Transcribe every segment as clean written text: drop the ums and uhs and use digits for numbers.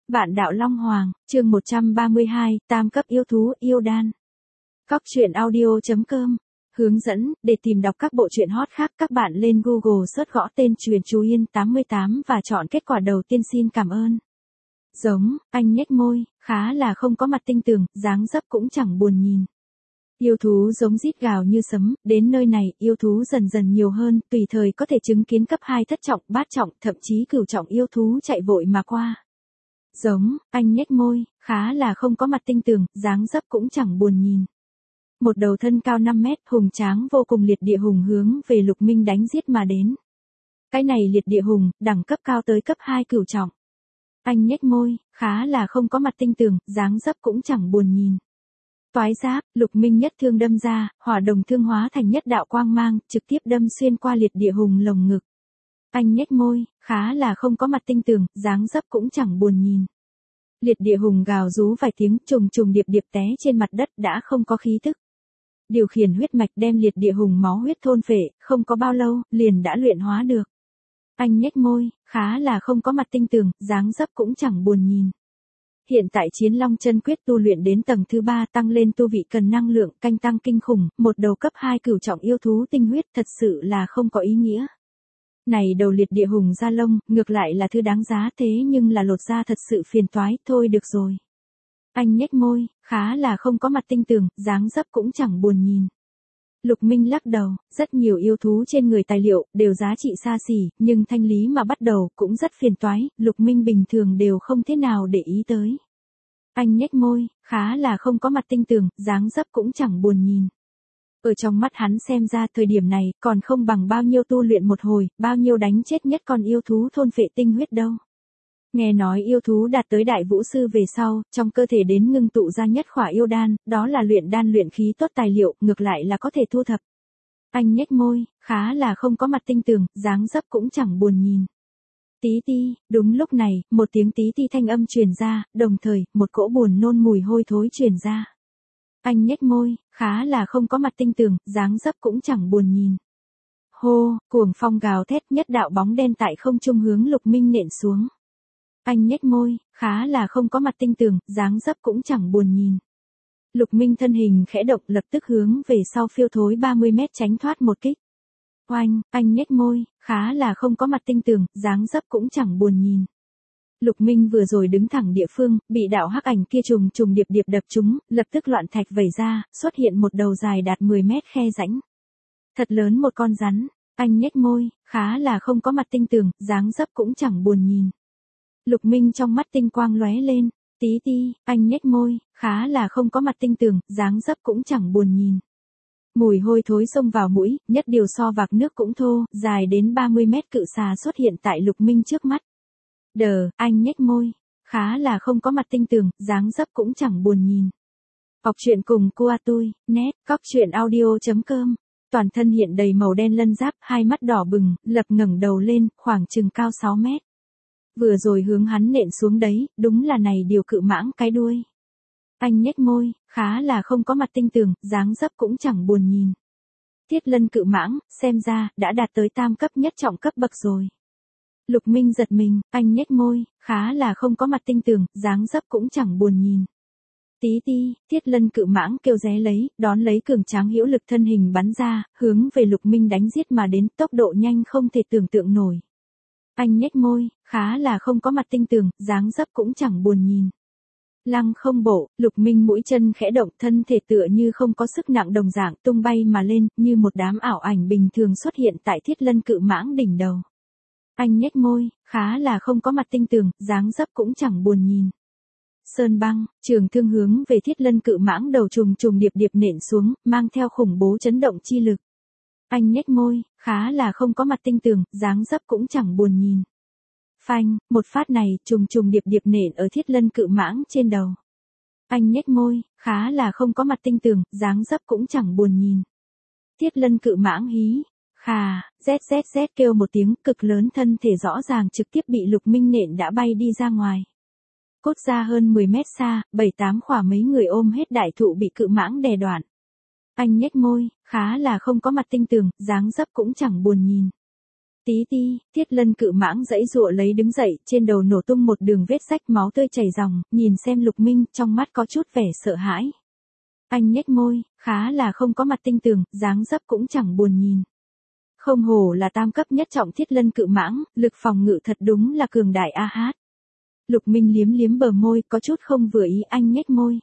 Vạn đạo Long Hoàng, chương 132, tam cấp yêu thú yêu đan. Cóc truyện audio.com. Hướng dẫn, để tìm đọc các bộ truyện hot khác các bạn lên Google search gõ tên Truyện Chú Yên 88 và chọn kết quả đầu tiên xin cảm ơn. Giống, anh nhếch môi, khá là không có mặt tinh tường, dáng dấp cũng chẳng buồn nhìn. Yêu thú giống rít gào như sấm, đến nơi này, yêu thú dần dần nhiều hơn, tùy thời có thể chứng kiến cấp 2 thất trọng, bát trọng, thậm chí cửu trọng yêu thú chạy vội mà qua. Giống, anh nhếch môi, khá là không có mặt tinh tường, dáng dấp cũng chẳng buồn nhìn. Một đầu thân cao 5 mét, hùng tráng vô cùng liệt địa hùng hướng về Lục Minh đánh giết mà đến. Cái này liệt địa hùng, đẳng cấp cao tới cấp 2 cửu trọng. Anh nhếch môi, khá là không có mặt tinh tường, dáng dấp cũng chẳng buồn nhìn. Toái giáp, Lục Minh nhất thương đâm ra, hỏa đồng thương hóa thành nhất đạo quang mang, trực tiếp đâm xuyên qua liệt địa hùng lồng ngực. Anh nhếch môi, khá là không có mặt tinh tường, dáng dấp cũng chẳng buồn nhìn. Liệt địa hùng gào rú vài tiếng, trùng trùng điệp điệp té trên mặt đất đã không có khí tức. Điều khiển huyết mạch đem liệt địa hùng máu huyết thôn phệ, không có bao lâu, liền đã luyện hóa được. Anh nhếch môi, khá là không có mặt tinh tường, dáng dấp cũng chẳng buồn nhìn. Hiện tại Chiến Long Chân Quyết tu luyện đến tầng thứ 3 tăng lên tu vị cần năng lượng canh tăng kinh khủng, một đầu cấp 2 cửu trọng yêu thú tinh huyết thật sự là không có ý nghĩa. Này đầu liệt địa hùng da lông, ngược lại là thứ đáng giá thế nhưng là lột da thật sự phiền toái, thôi được rồi. Anh nhếch môi, khá là không có mặt tinh tường, dáng dấp cũng chẳng buồn nhìn. Lục Minh lắc đầu, rất nhiều yêu thú trên người tài liệu, đều giá trị xa xỉ, nhưng thanh lý mà bắt đầu cũng rất phiền toái, Lục Minh bình thường đều không thế nào để ý tới. Anh nhếch môi, khá là không có mặt tinh tường, dáng dấp cũng chẳng buồn nhìn. Ở trong mắt hắn xem ra thời điểm này còn không bằng bao nhiêu tu luyện một hồi, bao nhiêu đánh chết nhất con yêu thú thôn phệ tinh huyết đâu. Nghe nói yêu thú đạt tới đại vũ sư về sau, trong cơ thể đến ngưng tụ ra nhất khỏa yêu đan, đó là luyện đan luyện khí tốt tài liệu, ngược lại là có thể thu thập. Anh nhếch môi, khá là không có mặt tinh tường, dáng dấp cũng chẳng buồn nhìn. Tí ti, đúng lúc này, một tiếng tí ti thanh âm truyền ra, đồng thời, một cỗ buồn nôn mùi hôi thối truyền ra. Anh nhếch môi, khá là không có mặt tinh tường, dáng dấp cũng chẳng buồn nhìn. Hô, cuồng phong gào thét, nhất đạo bóng đen tại không trung hướng Lục Minh nện xuống. Anh nhếch môi, khá là không có mặt tinh tường, dáng dấp cũng chẳng buồn nhìn. Lục Minh thân hình khẽ động lập tức hướng về sau phiêu thối 30 mét tránh thoát một kích. Oanh, anh nhếch môi, khá là không có mặt tinh tường, dáng dấp cũng chẳng buồn nhìn. Lục Minh vừa rồi đứng thẳng địa phương, bị đạo hắc ảnh kia trùng trùng điệp điệp đập trúng, lập tức loạn thạch vẩy ra, xuất hiện một đầu dài đạt 10 mét khe rãnh. Thật lớn một con rắn, anh nhếch môi, khá là không có mặt tinh tường, dáng dấp cũng chẳng buồn nhìn. Lục Minh trong mắt tinh quang lóe lên, tí ti, anh nhếch môi, khá là không có mặt tinh tường, dáng dấp cũng chẳng buồn nhìn. Mùi hôi thối xông vào mũi, nhất điều so vạc nước cũng thô, dài đến 30 mét cự xà xuất hiện tại Lục Minh trước mắt. Đờ, anh nhếch môi, khá là không có mặt tinh tường, dáng dấp cũng chẳng buồn nhìn. Học truyện cùng Cua Tui, net, cóc truyện audio.com. Toàn thân hiện đầy màu đen lân giáp, hai mắt đỏ bừng, lập ngẩng đầu lên, khoảng chừng cao 6 mét. Vừa rồi hướng hắn nện xuống đấy, đúng là này điều cự mãng cái đuôi. Anh nhếch môi, khá là không có mặt tinh tường, dáng dấp cũng chẳng buồn nhìn. Thiết lân cự mãng, xem ra, đã đạt tới tam cấp nhất trọng cấp bậc rồi. Lục Minh giật mình, anh nhếch môi, khá là không có mặt tinh tường, dáng dấp cũng chẳng buồn nhìn. Tí ti, thiết lân cự mãng kêu ré lấy, đón lấy cường tráng hữu lực thân hình bắn ra, hướng về Lục Minh đánh giết mà đến, tốc độ nhanh không thể tưởng tượng nổi. Anh nhếch môi, khá là không có mặt tinh tường, dáng dấp cũng chẳng buồn nhìn. Lăng không bộ, Lục Minh mũi chân khẽ động, thân thể tựa như không có sức nặng đồng dạng tung bay mà lên, như một đám ảo ảnh bình thường xuất hiện tại thiết lân cự mãng đỉnh đầu. Anh nhếch môi, khá là không có mặt tinh tường, dáng dấp cũng chẳng buồn nhìn. Sơn băng, trường thương hướng về thiết lân cự mãng đầu trùng trùng điệp điệp nện xuống, mang theo khủng bố chấn động chi lực. Anh nhếch môi, khá là không có mặt tinh tường, dáng dấp cũng chẳng buồn nhìn. Phanh, một phát này, trùng trùng điệp điệp nện ở thiết lân cự mãng trên đầu. Anh nhếch môi, khá là không có mặt tinh tường, dáng dấp cũng chẳng buồn nhìn. Thiết lân cự mãng hí, khà, zzz kêu một tiếng, cực lớn thân thể rõ ràng trực tiếp bị Lục Minh nện đã bay đi ra ngoài. Cốt ra hơn 10 mét xa, 7-8 khỏa mấy người ôm hết đại thụ bị cự mãng đè đoạn. Anh nhếch môi, khá là không có mặt tinh tường, dáng dấp cũng chẳng buồn nhìn. Tí ti, Thiết Lân cự mãng giãy giụa lấy đứng dậy, trên đầu nổ tung một đường vết rách máu tươi chảy ròng, nhìn xem Lục Minh, trong mắt có chút vẻ sợ hãi. Anh nhếch môi, khá là không có mặt tinh tường, dáng dấp cũng chẳng buồn nhìn. Không hổ là tam cấp nhất trọng Thiết Lân cự mãng, lực phòng ngự thật đúng là cường đại a hát. Lục Minh liếm liếm bờ môi, có chút không vừa ý, anh nhếch môi.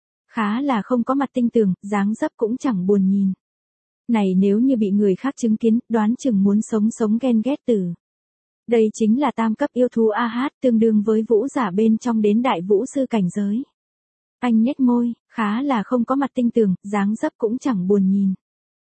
Khá là không có mặt tinh tường, dáng dấp cũng chẳng buồn nhìn. Này nếu như bị người khác chứng kiến, đoán chừng muốn sống ghen ghét tử. Đây chính là tam cấp yêu thú a hát, tương đương với vũ giả bên trong đến đại vũ sư cảnh giới. Anh nhếch môi, khá là không có mặt tinh tường, dáng dấp cũng chẳng buồn nhìn.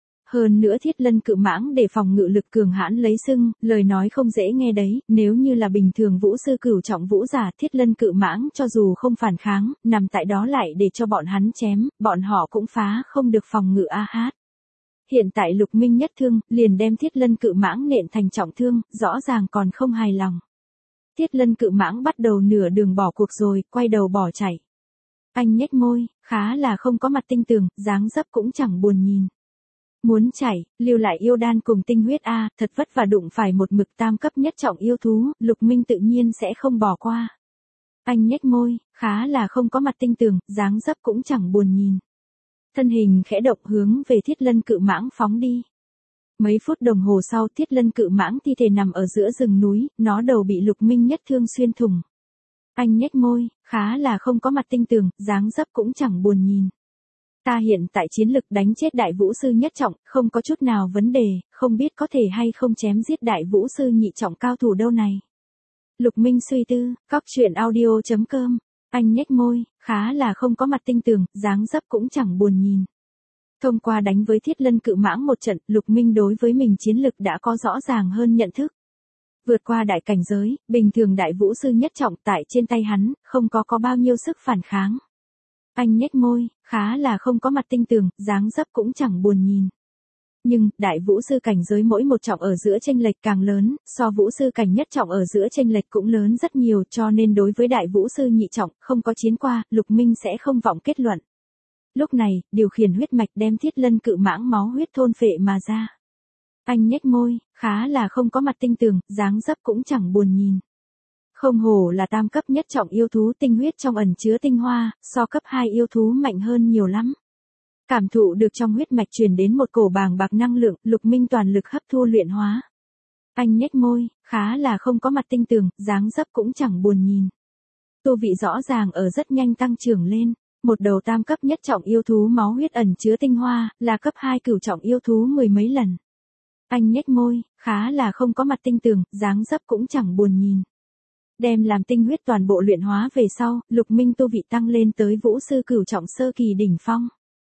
Hơn nữa Thiết Lân cự mãng để phòng ngự lực cường hãn lấy sưng, lời nói không dễ nghe đấy, nếu như là bình thường vũ sư cửu trọng vũ giả, Thiết Lân cự mãng cho dù không phản kháng, nằm tại đó lại để cho bọn hắn chém, bọn họ cũng phá không được phòng ngự a hát. Hiện tại Lục Minh nhất thương, liền đem Thiết Lân cự mãng nện thành trọng thương, rõ ràng còn không hài lòng. Thiết Lân cự mãng bắt đầu nửa đường bỏ cuộc rồi, quay đầu bỏ chạy. Anh nhếch môi, khá là không có mặt tinh tường, dáng dấp cũng chẳng buồn nhìn. Muốn chạy, lưu lại yêu đan cùng tinh huyết a, thật vất vả đụng phải một mực tam cấp nhất trọng yêu thú, Lục Minh tự nhiên sẽ không bỏ qua. Anh nhếch môi, khá là không có mặt tinh tường, dáng dấp cũng chẳng buồn nhìn. Thân hình khẽ động hướng về Thiết Lân cự mãng phóng đi. Mấy phút đồng hồ sau Thiết Lân cự mãng thi thể nằm ở giữa rừng núi, nó đầu bị Lục Minh nhất thương xuyên thủng. Anh nhếch môi, khá là không có mặt tinh tường, dáng dấp cũng chẳng buồn nhìn. Ta hiện tại chiến lực đánh chết đại vũ sư nhất trọng, không có chút nào vấn đề, không biết có thể hay không chém giết đại vũ sư nhị trọng cao thủ đâu này. Lục Minh suy tư, coctruyện.audio.com. Anh nhếch môi, khá là không có mặt tinh tường, dáng dấp cũng chẳng buồn nhìn. Thông qua đánh với Thiết Lân cự mãng một trận, Lục Minh đối với mình chiến lực đã có rõ ràng hơn nhận thức. Vượt qua đại cảnh giới, bình thường đại vũ sư nhất trọng tại trên tay hắn, không có bao nhiêu sức phản kháng. Anh nhếch môi, khá là không có mặt tinh tường, dáng dấp cũng chẳng buồn nhìn. Nhưng, đại vũ sư cảnh giới mỗi một trọng ở giữa chênh lệch càng lớn, so vũ sư cảnh nhất trọng ở giữa chênh lệch cũng lớn rất nhiều, cho nên đối với đại vũ sư nhị trọng, không có chiến qua, Lục Minh sẽ không vọng kết luận. Lúc này, điều khiển huyết mạch đem Thiết Lân cự mãng máu huyết thôn phệ mà ra. Anh nhếch môi, khá là không có mặt tinh tường, dáng dấp cũng chẳng buồn nhìn. Không hổ là tam cấp nhất trọng yêu thú, tinh huyết trong ẩn chứa tinh hoa, so cấp 2 yêu thú mạnh hơn nhiều lắm. Cảm thụ được trong huyết mạch truyền đến một cổ bàng bạc năng lượng, Lục Minh toàn lực hấp thu luyện hóa. Anh nhếch môi, khá là không có mặt tinh tường, dáng dấp cũng chẳng buồn nhìn. Tu vị rõ ràng ở rất nhanh tăng trưởng lên, một đầu tam cấp nhất trọng yêu thú máu huyết ẩn chứa tinh hoa, là cấp 2 cửu trọng yêu thú mười mấy lần. Anh nhếch môi, khá là không có mặt tinh tường, dáng dấp cũng chẳng buồn nhìn. Đem làm tinh huyết toàn bộ luyện hóa về sau, Lục Minh tu vị tăng lên tới vũ sư cửu trọng sơ kỳ đỉnh phong.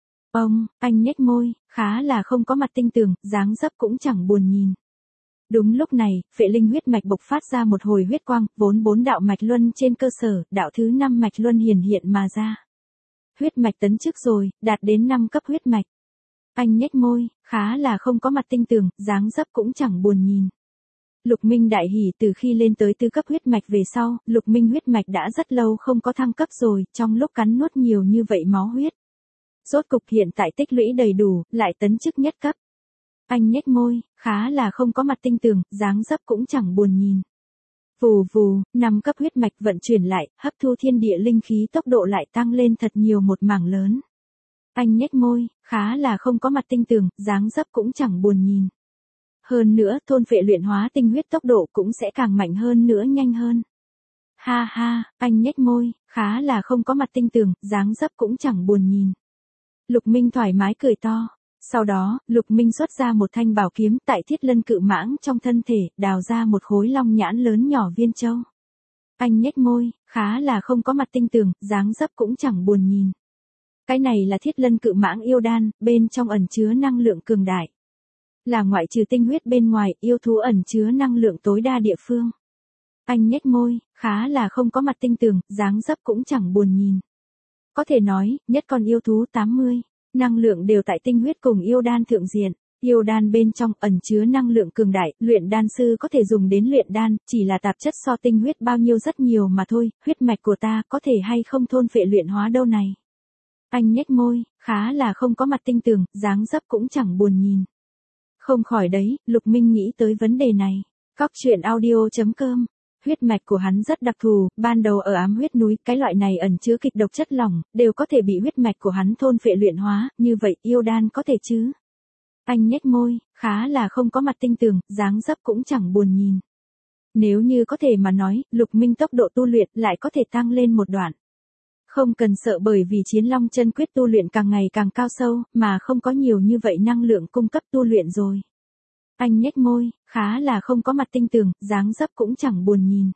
Anh nhếch môi, khá là không có mặt tinh tường, dáng dấp cũng chẳng buồn nhìn. Đúng lúc này, phệ linh huyết mạch bộc phát ra một hồi huyết quang, vốn 4 đạo mạch luân trên cơ sở, đạo thứ 5 mạch luân hiển hiện mà ra. Huyết mạch tấn chức rồi, đạt đến 5 cấp huyết mạch. Anh nhếch môi, khá là không có mặt tinh tường, dáng dấp cũng chẳng buồn nhìn. Lục Minh đại hỉ, từ khi lên tới tứ cấp huyết mạch về sau, Lục Minh huyết mạch đã rất lâu không có thăng cấp rồi, trong lúc cắn nuốt nhiều như vậy máu huyết. Rốt cục hiện tại tích lũy đầy đủ, lại tấn chức nhất cấp. Anh nhếch môi, khá là không có mặt tinh tường, dáng dấp cũng chẳng buồn nhìn. Vù vù, 5 cấp huyết mạch vận chuyển lại, hấp thu thiên địa linh khí tốc độ lại tăng lên thật nhiều một mảng lớn. Anh nhếch môi, khá là không có mặt tinh tường, dáng dấp cũng chẳng buồn nhìn. Hơn nữa, thôn phệ luyện hóa tinh huyết tốc độ cũng sẽ càng mạnh hơn nữa, nhanh hơn. Ha ha, anh nhếch môi, khá là không có mặt tinh tường, dáng dấp cũng chẳng buồn nhìn. Lục Minh thoải mái cười to. Sau đó, Lục Minh xuất ra một thanh bảo kiếm, tại Thiết Lân cự mãng trong thân thể, đào ra một khối long nhãn lớn nhỏ viên châu. Anh nhếch môi, khá là không có mặt tinh tường, dáng dấp cũng chẳng buồn nhìn. Cái này là Thiết Lân cự mãng yêu đan, bên trong ẩn chứa năng lượng cường đại. Là ngoại trừ tinh huyết bên ngoài, yêu thú ẩn chứa năng lượng tối đa địa phương. Anh nhếch môi, khá là không có mặt tinh tường, dáng dấp cũng chẳng buồn nhìn. Có thể nói, nhất con yêu thú 80, năng lượng đều tại tinh huyết cùng yêu đan thượng diện. Yêu đan bên trong ẩn chứa năng lượng cường đại, luyện đan sư có thể dùng đến luyện đan, chỉ là tạp chất so tinh huyết bao nhiêu rất nhiều mà thôi, huyết mạch của ta có thể hay không thôn phệ luyện hóa đâu này. Anh nhếch môi, khá là không có mặt tinh tường, dáng dấp cũng chẳng buồn nhìn. Không khỏi đấy, Lục Minh nghĩ tới vấn đề này. Cóc truyện audio.com. Huyết mạch của hắn rất đặc thù, ban đầu ở ám huyết núi, cái loại này ẩn chứa kịch độc chất lỏng, đều có thể bị huyết mạch của hắn thôn phệ luyện hóa, như vậy yêu đan có thể chứ? Anh nhếch môi, khá là không có mặt tinh tường, dáng dấp cũng chẳng buồn nhìn. Nếu như có thể mà nói, Lục Minh tốc độ tu luyện lại có thể tăng lên một đoạn. Không cần sợ bởi vì Chiến Long Chân Quyết tu luyện càng ngày càng cao sâu, mà không có nhiều như vậy năng lượng cung cấp tu luyện rồi. Anh nhếch môi, khá là không có mặt tinh tường, dáng dấp cũng chẳng buồn nhìn.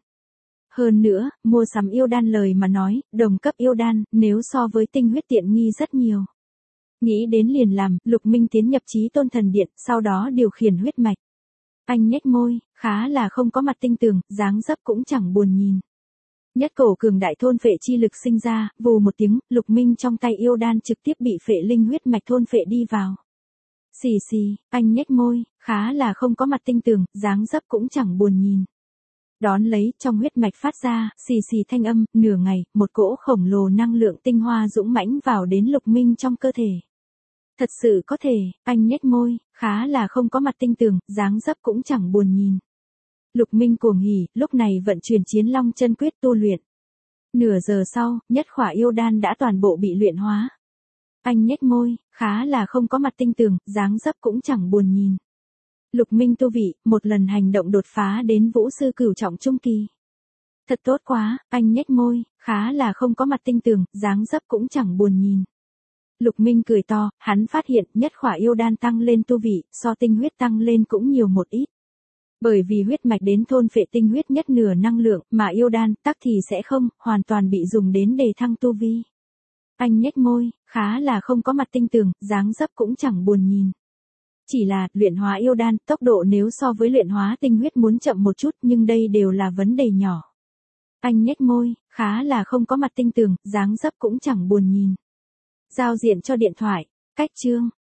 Hơn nữa, mua sắm yêu đan lời mà nói, đồng cấp yêu đan, nếu so với tinh huyết tiện nghi rất nhiều. Nghĩ đến liền làm, Lục Minh tiến nhập Chí Tôn Thần Điện, sau đó điều khiển huyết mạch. Anh nhếch môi, khá là không có mặt tinh tường, dáng dấp cũng chẳng buồn nhìn. Nhất cổ cường đại thôn phệ chi lực sinh ra, vù một tiếng, Lục Minh trong tay yêu đan trực tiếp bị phệ linh huyết mạch thôn phệ đi vào. Xì xì, anh nhếch môi, khá là không có mặt tinh tường, dáng dấp cũng chẳng buồn nhìn. Đón lấy, trong huyết mạch phát ra, xì xì thanh âm, nửa ngày, một cỗ khổng lồ năng lượng tinh hoa dũng mãnh vào đến Lục Minh trong cơ thể. Thật sự có thể, anh nhếch môi, khá là không có mặt tinh tường, dáng dấp cũng chẳng buồn nhìn. Lục Minh cuồng hỉ, lúc này vận chuyển Chiến Long Chân Quyết tu luyện. Nửa giờ sau, nhất khỏa yêu đan đã toàn bộ bị luyện hóa. Anh nhếch môi, khá là không có mặt tinh tường, dáng dấp cũng chẳng buồn nhìn. Lục Minh tu vị, một lần hành động đột phá đến vũ sư cửu trọng trung kỳ. Thật tốt quá, anh nhếch môi, khá là không có mặt tinh tường, dáng dấp cũng chẳng buồn nhìn. Lục Minh cười to, hắn phát hiện nhất khỏa yêu đan tăng lên tu vị, so tinh huyết tăng lên cũng nhiều một ít. Bởi vì huyết mạch đến thôn phệ tinh huyết nhất nửa năng lượng, mà yêu đan, tắc thì sẽ không, hoàn toàn bị dùng đến đề thăng tu vi. Anh nhếch môi, khá là không có mặt tinh tường, dáng dấp cũng chẳng buồn nhìn. Chỉ là, luyện hóa yêu đan, tốc độ nếu so với luyện hóa tinh huyết muốn chậm một chút, nhưng đây đều là vấn đề nhỏ. Anh nhếch môi, khá là không có mặt tinh tường, dáng dấp cũng chẳng buồn nhìn. Giao diện cho điện thoại, cách chương.